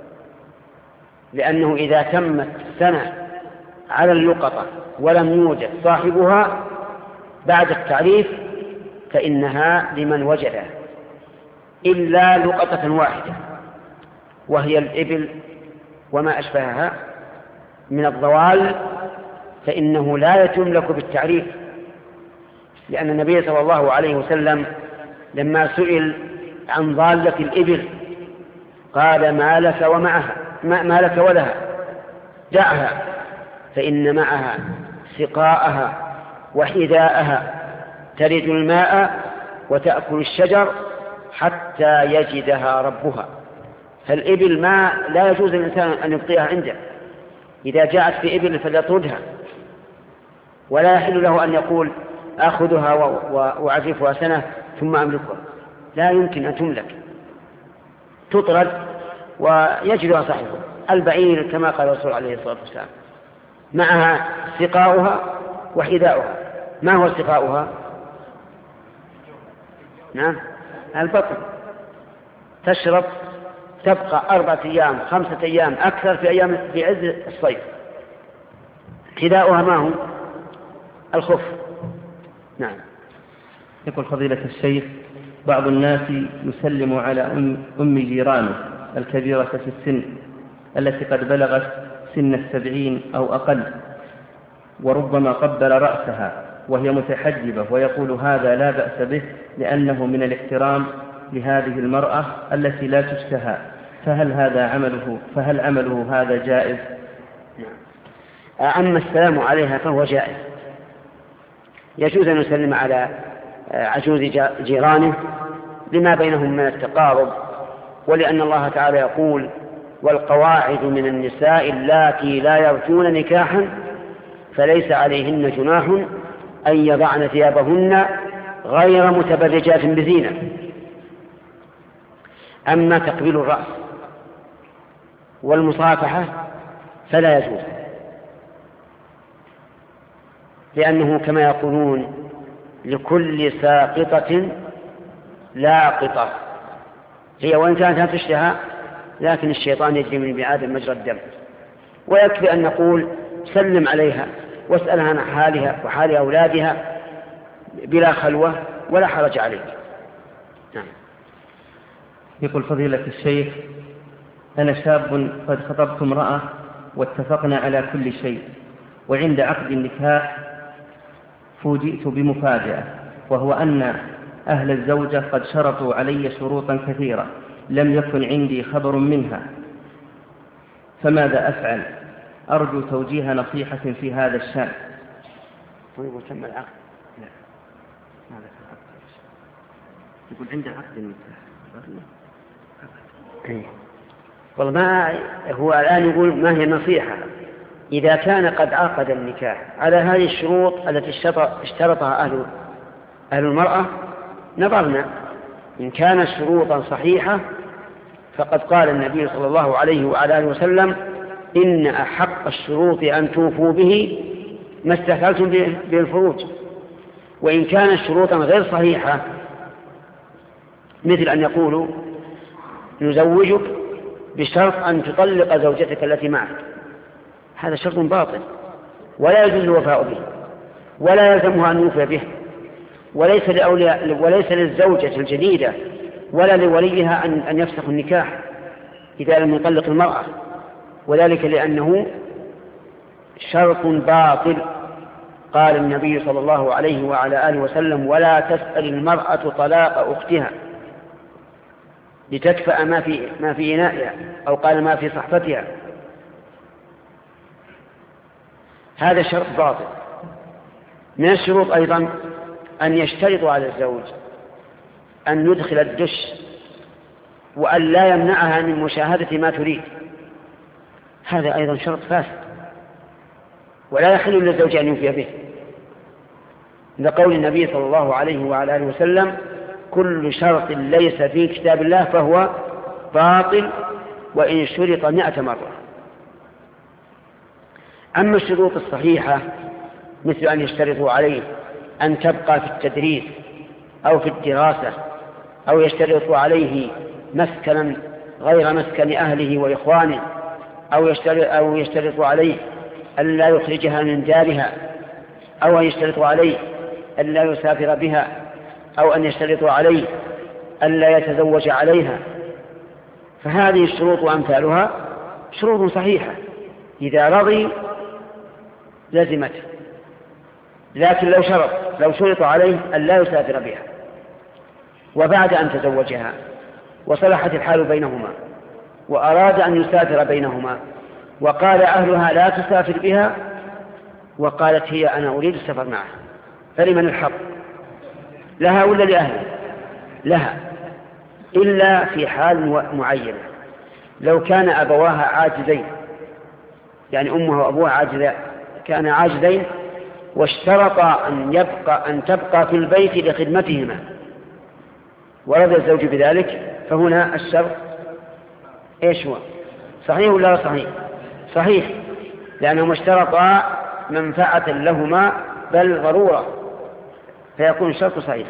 لأنه إذا تمت سنة على اللقطة ولم يوجد صاحبها بعد التعريف فإنها لمن وجدها، إلا لقطة واحدة وهي الإبل وما أشبهها من الضوال، فإنه لا يتملك بالتعريف، لأن النبي صلى الله عليه وسلم لما سئل عن ضالة الإبل قال ما لك ومعها ما لك ولها، دعها فإن معها سقاءها وحذاءها ترد الماء وتأكل الشجر حتى يجدها ربها. فالإبل ما لا يجوز الإنسان أن يبقيها عنده، إذا جاءت في إبل فليطردها، ولا يحل له أن يقول أخذها وأعزفها سنة ثم أملكها، لا يمكن أن تملك، تطرد ويجدها صاحبه. البعير كما قال الرسول عليه الصلاة والسلام معها سقاؤها وحذاؤها. ما هو سقاؤها؟ نعم، البطن، تشرب تبقى أربعة أيام خمسة أيام أكثر في أيام في عز الصيف. حذاؤها ما هو؟ الخف. نعم. يقول فضيلة الشيخ بعض الناس يسلم على أم, أم جيرانه الكبيرة في السن التي قد بلغت سن السبعين أو أقل، وربما قبل رأسها وهي متحجبة، ويقول هذا لا بأس به لأنه من الاحترام لهذه المرأة التي لا تشتهى، فهل هذا عمله فهل عمله هذا جائز؟ أما السلام عليها فهو جائز، يجوز أن يسلم على عجوز جيرانه لما بينهم من التقارب، ولأن الله تعالى يقول والقواعد من النساء اللاتي لا يرجون نكاحا فليس عليهن جناح أن يضعن ثيابهن غير متبرجات بزينة. أما تقبيل الرأس والمصافحة فلا يجوز، لأنه كما يقولون لكل ساقطة لاقطة، هي وإن كانت تشتهى لكن الشيطان يجري من ابن آدم مجرى الدم. ويكفي أن نقول سلم عليها واسألها عن حالها وحال أولادها بلا خلوة ولا حرج عليك. نعم. يقول فضيلة الشيخ أنا شاب قد خطبت امرأة واتفقنا على كل شيء، وعند عقد النكاح فوجئت بمفاجأة، وهو أن أهل الزوجة قد شرطوا علي شروطا كثيرة لم يكن عندي خبر منها، فماذا أفعل؟ أرجو توجيه نصيحة في هذا الشأن. وتم العقد؟ لا، ماذا في العقد؟ يقول عند عقد النكاح. والله ما هو الآن يقول ما هي النصيحة. إذا كان قد عقد النكاح على هذه الشروط التي اشترطها أهل أهل المرأة نظرنا، إن كانت شروطا صحيحة فقد قال النبي صلى الله عليه وعلى آله وسلم إن أحق الشروط أن توفوا به ما استحللتم به الفروج. وإن كانت شروطا غير صحيحة مثل أن يقولوا نزوجك بشرط أن تطلق زوجتك التي معك، هذا شرط باطل ولا يجوز الوفاء به ولا يلزمها أن يوفي به، وليس لأولياء وليس للزوجة الجديدة ولا لوليها أن أن يفسخ النكاح إذا لم يطلق المرأة، وذلك لأنه شرط باطل. قال النبي صلى الله عليه وعلى آله وسلم ولا تسأل المرأة طلاق أختها لتكفأ ما في ما في إنائها، أو قال ما في صحفتها، هذا شرط باطل. من الشروط أيضا أن يشترط على الزوج أن يدخل الدش وأن لا يمنعها من مشاهدة ما تريد، هذا أيضا شرط فاسد ولا يحل للزوج أن يوفي به، لقول النبي صلى الله عليه وعلى آله وسلم كل شرط ليس في كتاب الله فهو باطل وإن شرط مئة مرة. أما الشروط الصحيحة مثل أن يشترطوا عليه أن تبقى في التدريس أو في الدراسة، أو يشترطوا عليه مسكنا غير مسكن أهله وإخوانه، أو يشترط, أو يشترطوا عليه أن لا يخرجها من دارها، أو أن يشترطوا عليه أن لا يسافر بها، أو أن يشترطوا عليه أن لا يتزوج عليها، فهذه الشروط وأمثالها شروط صحيحة إذا رضي لزمته. لكن لو شرط لو شرط عليه أن لا يسافر بها وبعد أن تزوجها وصلحت الحال بينهما وأراد أن يسافر بينهما وقال أهلها لا تسافر بها وقالت هي أنا أريد السفر معها، فلمن الحق؟ لها ولا لأهله؟ لها، إلا في حال معينة. لو كان أبواها عاجزين، يعني أمها وأبوها عاجزين، كان عاجزين واشترطا أن يبقى أن تبقى في البيت لخدمتهما ورضي الزوج بذلك، فهنا الشرط إيش هو؟ صحيح ولا صحيح؟ صحيح، لأنهما اشترطا منفعة لهما بل ضرورة، فيكون الشرط صحيح.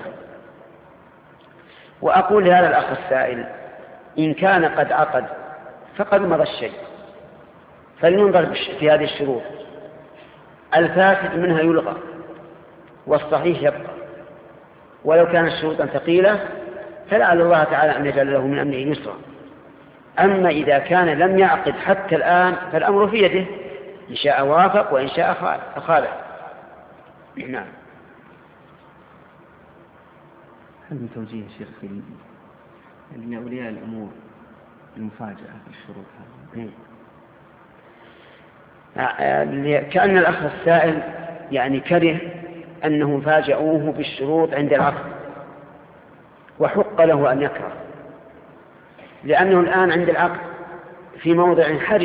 وأقول لهذا الأخ السائل إن كان قد عقد فقد مضى الشيء، فلننظر في هذه الشروط، الفاسد منها يلغى والصحيح يبقى، ولو كانت شروطا ثقيلة فلعل الله تعالى أن يجعل له من أمره يسرا. أما إذا كان لم يعقد حتى الآن فالأمر في يده، إن شاء وافق وإن شاء خالف. نعم. هل من توجيه شيخ في من أولياء الأمور المفاجأة في الشروط هذه؟ كأن الأخ السائل يعني كره أنهم فاجأوه بالشروط عند العقد، وحق له أن يكره، لأنه الآن عند العقد في موضع حرج،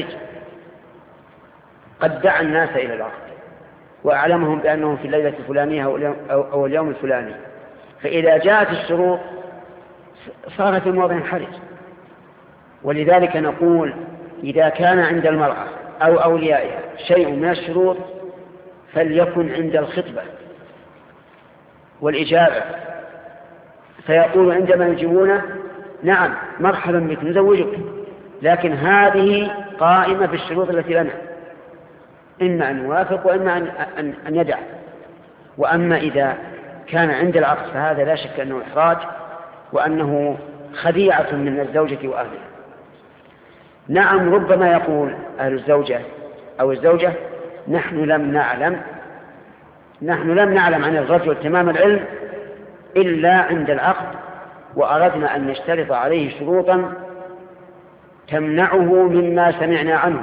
قد دعا الناس إلى العقد وأعلمهم بأنهم في الليلة الفلانية أو اليوم الفلاني، فإذا جاءت الشروط صار في موضع حرج. ولذلك نقول إذا كان عند المرأة أو أوليائها شيء من الشروط فليكن عند الخطبة والإجابة، فيقول عندما يجيبونه نعم مرحبا بك نزوجك، لكن هذه قائمة بالشروط التي لنا، إما أن يوافق وإما أن, أن يدع. وأما إذا كان عند العقد فهذا لا شك أنه إحراج وأنه خديعة من الزوجة وأهلها. نعم ربما يقول أهل الزوجة أو الزوجة نحن لم نعلم نحن لم نعلم عن الرجل تمام العلم إلا عند العقد، وأردنا أن نشترط عليه شروطا تمنعه مما سمعنا عنه،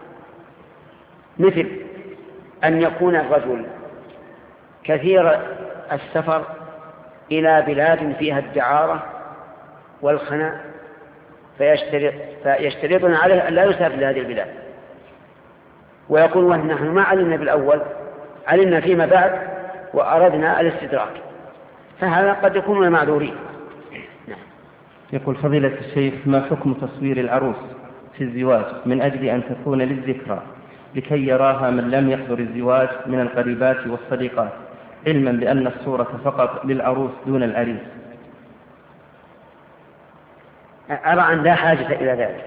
مثل أن يكون الرجل كثير السفر إلى بلاد فيها الدعارة والخناء، فيشترط فيشترطون عليه أن لا يسافر لهذه البلاد، ويقول ونحن ما علمنا بالأول، علمنا فيما بعد وأردنا الاستدراك، فهذا قد يكون معذورين. يقول فضيلة الشيخ ما حكم تصوير العروس في الزواج من أجل أن تكون للذكرى لكي يراها من لم يحضر الزواج من القريبات والصديقات، علما بأن الصورة فقط للعروس دون العريس؟ أرى أن لا حاجة إلى ذلك.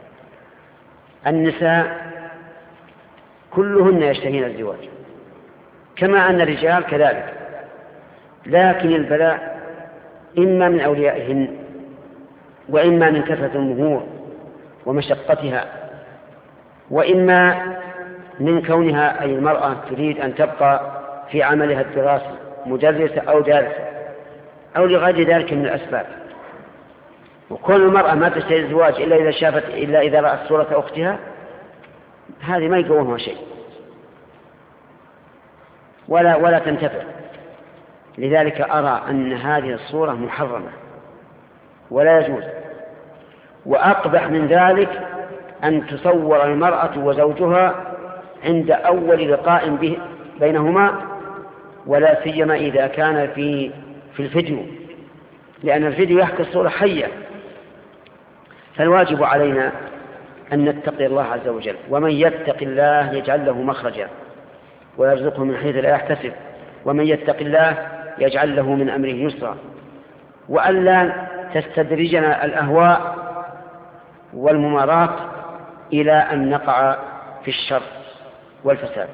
النساء كلهن يشتهين الزواج كما أن الرجال كذلك، لكن البلاء إما من أوليائهن وإما من كثرة المهور ومشقتها، وإما من كونها أي المرأة تريد أن تبقى في عملها الدراسي مدرسة أو دارسة أو لغير ذلك من الأسباب. وكون المرأة ما تشتهي الزواج إلا إذا شافت إلا إذا رأت صورة أختها، هذه ما يقومها شيء ولا ولا تنتفع. لذلك أرى أن هذه الصورة محرمة ولا يجوز. وأقبح من ذلك أن تصور المرأة وزوجها عند أول لقاء به بينهما، ولا سيما إذا كان في في الفيديو، لأن الفيديو يحكي الصورة حية. فالواجب علينا أن نتقي الله عز وجل. ومن يتق الله يجعل له مخرجا ويرزقه من حيث لا يحتسب، ومن يتق الله يجعل له من أمره يسرا، وألا تستدرجنا الأهواء والممارات إلى أن نقع في الشر والفساد.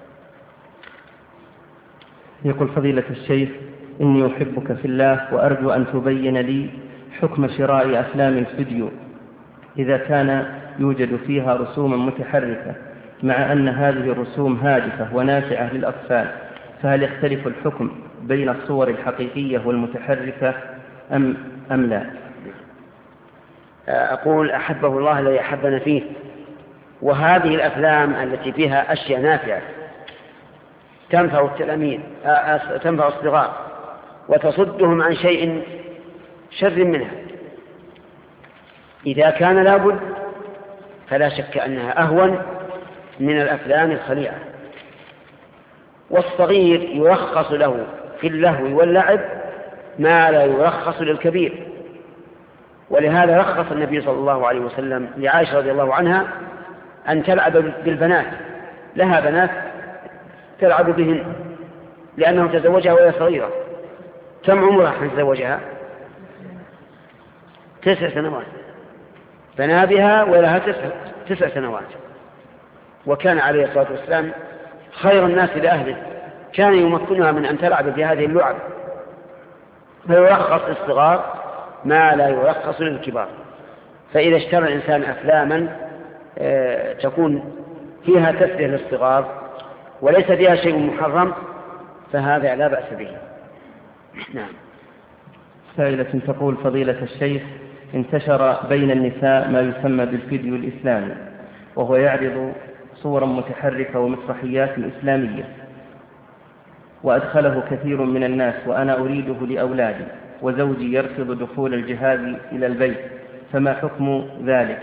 يقول فضيلة الشيخ: إني أحبك في الله وأرجو أن تبين لي حكم شراء أفلام الفيديو إذا كان يوجد فيها رسوم متحركة، مع أن هذه الرسوم هادفة ونافعة للأطفال، فهل يختلف الحكم بين الصور الحقيقية والمتحركة أم, أم لا؟ أقول أحبه الله الذي أحبنا فيه، وهذه الأفلام التي فيها أشياء نافعة تنفع التلاميذ تنفع الصغار وتصدهم عن شيء شر منها، إذا كان لابد فلا شك أنها أهون من الأفلام الخليعة. والصغير يرخص له في اللهو واللعب ما لا يرخص للكبير، ولهذا رخص النبي صلى الله عليه وسلم لعائشة رضي الله عنها أن تلعب بالبنات، لها بنات تلعب بهن لأنه تزوجها وهي صغيرة. كم عمرها حين تزوجها؟ تسع سنوات، بنى بها ولها تسع, تسع سنوات. وكان عليه الصلاة والسلام خير الناس لأهله، كان يمكنها من أن تلعب بهذه اللعب، فيرخص للصغار ما لا يرخص للكبار. فإذا اشترى الإنسان أفلاما تكون فيها تسلية للصغار وليس فيها شيء محرم فهذا لا بأس به. نعم. سائلة تقول: فضيلة الشيخ، انتشر بين النساء ما يسمى بالفيديو الإسلامي، وهو يعرض صورا متحركة ومسرحيات إسلامية، وأدخله كثير من الناس، وأنا أريده لأولادي، وزوجي يرفض دخول الجهاز إلى البيت، فما حكم ذلك؟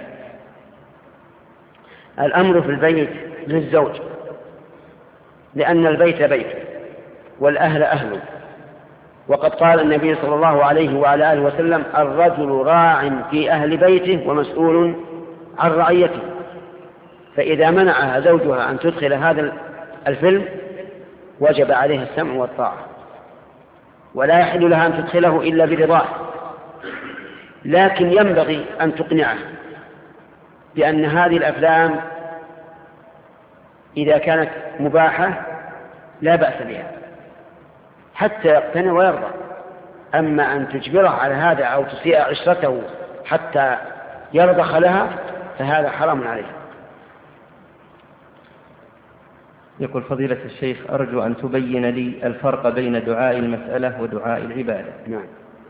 الأمر في البيت للزوج، لأن البيت بيت والأهل أهله، وقد قال النبي صلى الله عليه وعلى آله وسلم: الرجل راع في أهل بيته ومسؤول عن رعيته. فإذا منعها زوجها أن تدخل هذا الفيلم وجب عليها السمع والطاعة، ولا يحل لها أن تدخله إلا برضاه، لكن ينبغي أن تقنعه بأن هذه الأفلام إذا كانت مباحة لا بأس بها حتى يقتنع ويرضى. أما أن تجبره على هذا أو تسيء عشرته حتى يرضخ لها فهذا حرام عليه. يقول فضيلة الشيخ: أرجو أن تبين لي الفرق بين دعاء المسألة ودعاء العبادة. نعم.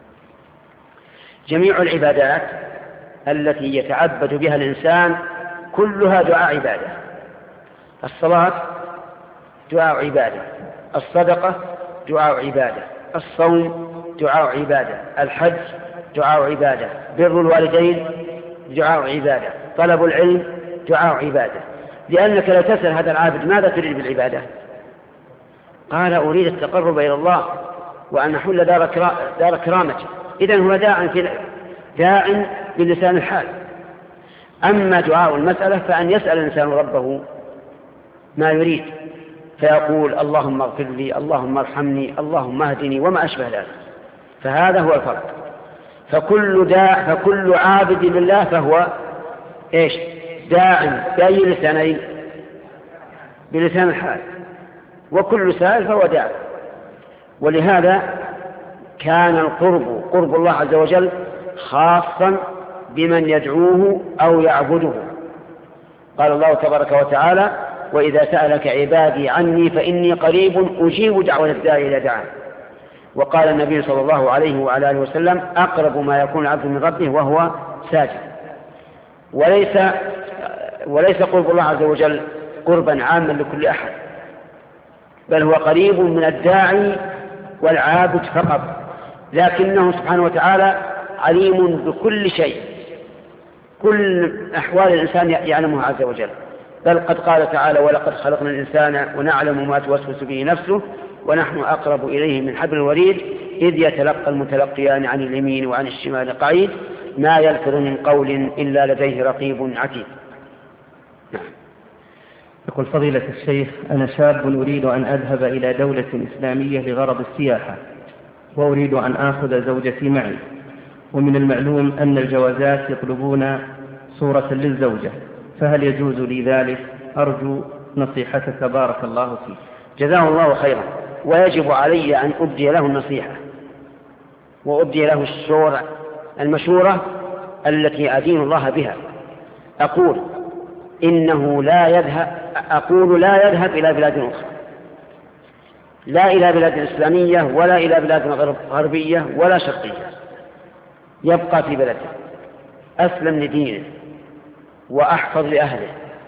جميع العبادات التي يتعبد بها الإنسان كلها دعاء عبادة. الصلاة دعاء عبادة، الصدقة دعاء عبادة، الصوم دعاء عبادة، الحج دعاء عبادة، بر الوالدين دعاء عبادة، طلب العلم دعاء عبادة. لأنك لو تسأل هذا العابد ماذا تريد بالعبادة؟ قال: أريد التقرب إلى الله وأن أحل دار, كرا... دار كرامتي. إذن هو داع في داع بلسان الحال. أما دعاء المسألة فأن يسأل الإنسان ربه ما يريد، فيقول: اللهم اغفر لي، اللهم ارحمني، اللهم اهدني، وما أشبه ذلك. فهذا هو الفرق. فكل داع فكل عابد لله فهو إيش؟ داع بأي لسانين؟ بلسان الحال. وكل سائل فهو داع. ولهذا كان القرب قرب الله عز وجل خاصا بمن يدعوه أو يعبده. قال الله تبارك وتعالى: وإذا سألك عبادي عني فإني قريب أجيب دعوة الداعي إذا دعان. وقال النبي صلى الله عليه وعلى آله وسلم: أقرب ما يكون العبد من ربه وهو ساجد. وليس وليس قرب الله عز وجل قربا عاما لكل أحد، بل هو قريب من الداعي والعابد فقط، لكنه سبحانه وتعالى عليم بكل شيء، كل أحوال الإنسان يعلمها عز وجل. بل قد قال تعالى: ولقد خلقنا الإنسان ونعلم ما توسوس به نفسه ونحن أقرب إليه من حبل الوريد إذ يتلقى المتلقيان عن اليمين وعن الشمال قعيد ما يلفظ من قول إلا لديه رقيب عتيد. نعم. يقول فضيلة الشيخ: أنا شاب أريد أن أذهب إلى دولة إسلامية لغرض السياحة، وأريد أن آخذ زوجتي معي، ومن المعلوم أن الجوازات يطلبون صورة للزوجة، فهل يجوز لي ذلك؟ أرجو نصيحتك بارك الله فيك. جزاه الله خيرا. ويجب علي أن أبدي له النصيحة وأبدي له الشورى المشورة التي أدين الله بها. أقول إنه لا يذهب أقول لا يذهب إلى بلاد أخرى، لا إلى بلاد إسلامية ولا إلى بلاد غربية ولا شرقية، يبقى في بلده، أسلم لدينه وأحفظ لأهله،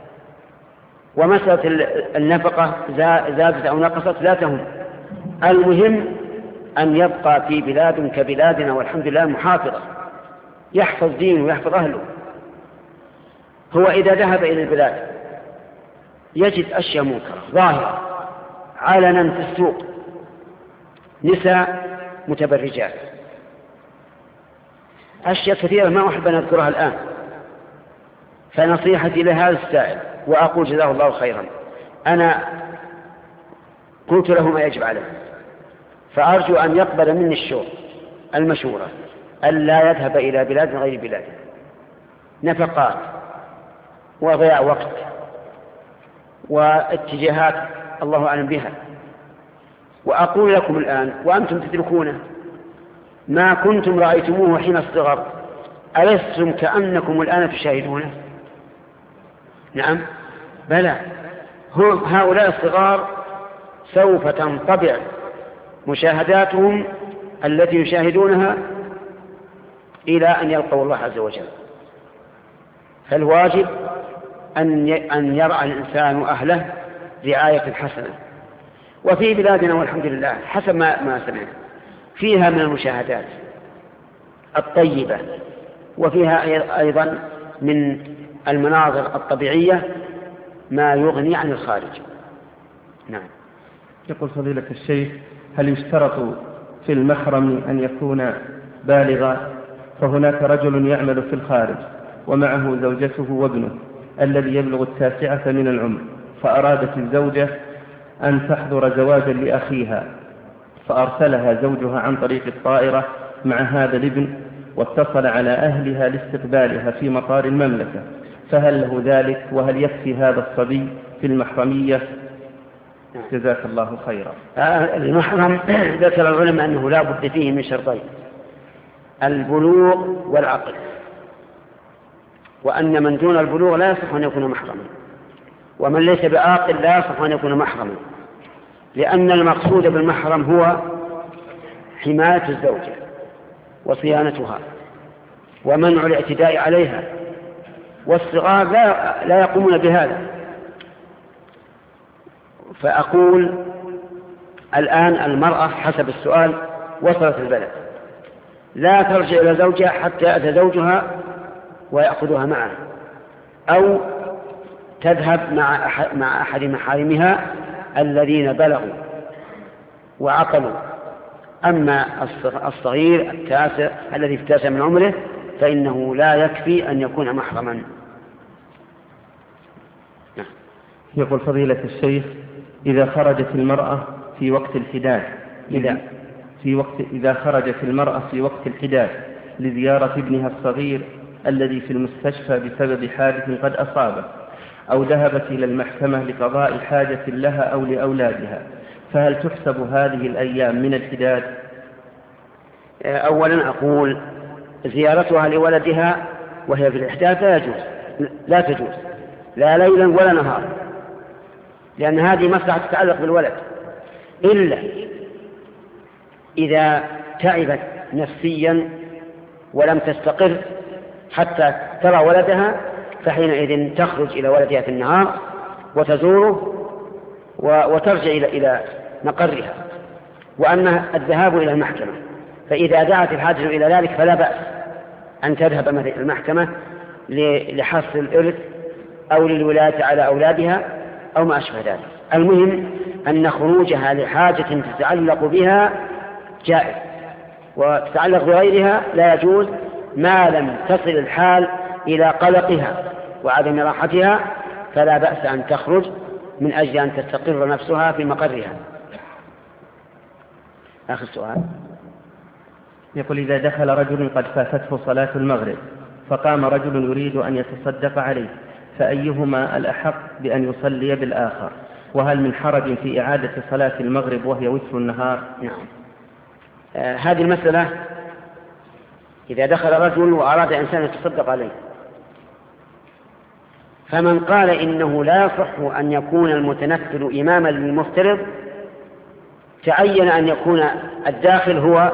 ومسألة النفقة زادت أو نقصت لا تهم، المهم أن يبقى في بلاد كبلادنا والحمد لله محافظة، يحفظ دينه ويحفظ أهله. هو إذا ذهب إلى البلاد يجد أشياء منكرة ظاهرة علنا في السوق، نساء متبرجات، أشياء كثيرة ما أحب أن أذكرها الآن. فنصيحتي لهذا السائل، وأقول جزاه الله خيرا، أنا قلت له ما يجب عليه، فأرجو أن يقبل مني الشور المشورة ألا يذهب إلى بلاد غير بلاده، نفقات وضياع وقت واتجاهات الله أعلم بها. وأقول لكم الآن وأنتم تدركونه ما كنتم رأيتموه حين الصغر، ألستم كأنكم الآن تشاهدونه؟ نعم بلى، هؤلاء الصغار سوف تنطبع مشاهداتهم التي يشاهدونها إلى أن يلقوا الله عز وجل. فالواجب أن يرعى الإنسان أهله رعاية حسنة. وفي بلادنا والحمد لله حسب ما سمعنا فيها من المشاهدات الطيبة، وفيها أيضا من المناظر الطبيعية ما يغني عن الخارج. نعم. يقول فضيلة الشيخ: هل يشترط في المحرم أن يكون بالغا؟ فهناك رجل يعمل في الخارج ومعه زوجته وابنه الذي يبلغ التاسعة من العمر، فأرادت الزوجة أن تحضر زواجا لأخيها، فأرسلها زوجها عن طريق الطائرة مع هذا الابن، واتصل على أهلها لاستقبالها في مطار المملكة، فهل له ذلك؟ وهل يكفي هذا الصبي في المحرمية؟ جزاك الله خيرا. المحرم ذكر العلماء أنه لا بد فيه من شرطين: البلوغ والعقل، وأن من دون البلوغ لا يصح أن يكون محرما، ومن ليس بعاقل لا يصح أن يكون محرما، لأن المقصود بالمحرم هو حماية الزوجة وصيانتها ومنع الاعتداء عليها، والصغار لا, لا يقومون بهذا. فأقول الآن المرأة حسب السؤال وصلت البلد لا ترجع إلى زوجها حتى يأتي زوجها ويأخذها معه، أو تذهب مع أحد, مع أحد محارمها الذين بلغوا وعقلوا. أما الصغير التاسع الذي في التاسع من عمره فإنه لا يكفي أن يكون محرما. يقول فضيلة الشيخ: إذا خرجت المرأة في وقت الحداد إذا في وقت إذا خرجت المرأة في وقت الحداد لزيارة ابنها الصغير الذي في المستشفى بسبب حادث قد أصابه، أو ذهبت إلى المحكمة لقضاء حاجة لها أو لأولادها، فهل تحسب هذه الأيام من الحداد؟ أولا أقول زيارتها لولدها وهي في الإحداث لا يجوز، لا تجوز لا ليلا ولا نهارا، لأن هذه مصلحة تتعلق بالولد، إلا إذا تعبت نفسيا ولم تستقر حتى ترى ولدها، فحينئذ تخرج إلى ولدها في النهار وتزوره وترجع إلى مقرها. وأما الذهاب إلى المحكمة فإذا دعت الحاجة إلى ذلك فلا بأس أن تذهب إلى المحكمة لحصر الإرث أو للولاية على أولادها أو ما أشبه ذلك. المهم أن خروجها لحاجة تتعلق بها جائز، وتتعلق بغيرها لا يجوز ما لم تصل الحال إلى قلقها وعدم راحتها، فلا بأس أن تخرج من أجل أن تستقر نفسها في مقرها. آخر سؤال. يقول: إذا دخل رجل قد فاتته صلاة المغرب فقام رجل يريد أن يتصدق عليه، فأيهما الأحق بأن يصلي بالآخر؟ وهل من حرج في إعادة صلاة المغرب وهي وتر النهار؟ نعم. آه هذه المسألة إذا دخل رجل وأراد إنسان يتصدق عليه، فمن قال إنه لا يصح أن يكون المتنفل إماما للمفترض تعين أن يكون الداخل هو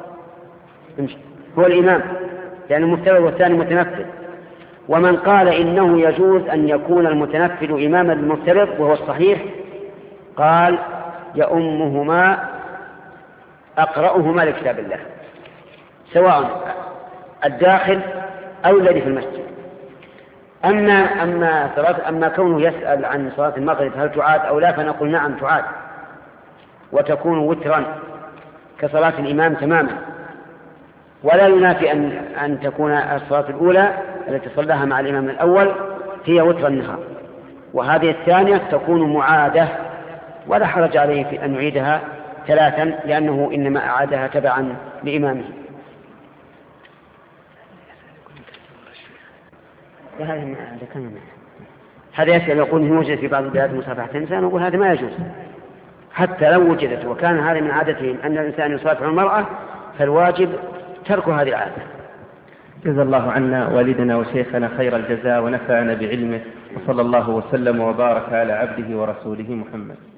هو الإمام، لأن المفترض والثاني متنفل. ومن قال إنه يجوز أن يكون المتنفل إماما للمفترض وهو الصحيح قال يؤمهما أقرأهما لكتاب الله، سواء الداخل أو الذي في المسجد. أما أما صلاة أما كونه يسأل عن صلاة المغرب هل تعاد أو لا، فنقول نعم تعاد، وتكون وترا كصلاة الإمام تماما، ولا ينافي أن أن تكون الصلاة الأولى التي صلاها مع الإمام الأول هي وتر النهار، وهذه الثانية تكون معادة، ولا حرج عليه في أن يعيدها ثلاثا لأنه إنما أعادها تبعا لإمامه. هذا يسأل يقول إن وجد في بعض البلاد مصافحة الإنسان، نقول هذا ما يجوز حتى لو وجدت، وكان هذا من عادتهم أن الإنسان يصافح المرأة، فالواجب ترك هذه العادة. جزا الله عنا والدنا وشيخنا خير الجزاء ونفعنا بعلمه، وصلى الله وسلم وبارك على عبده ورسوله محمد.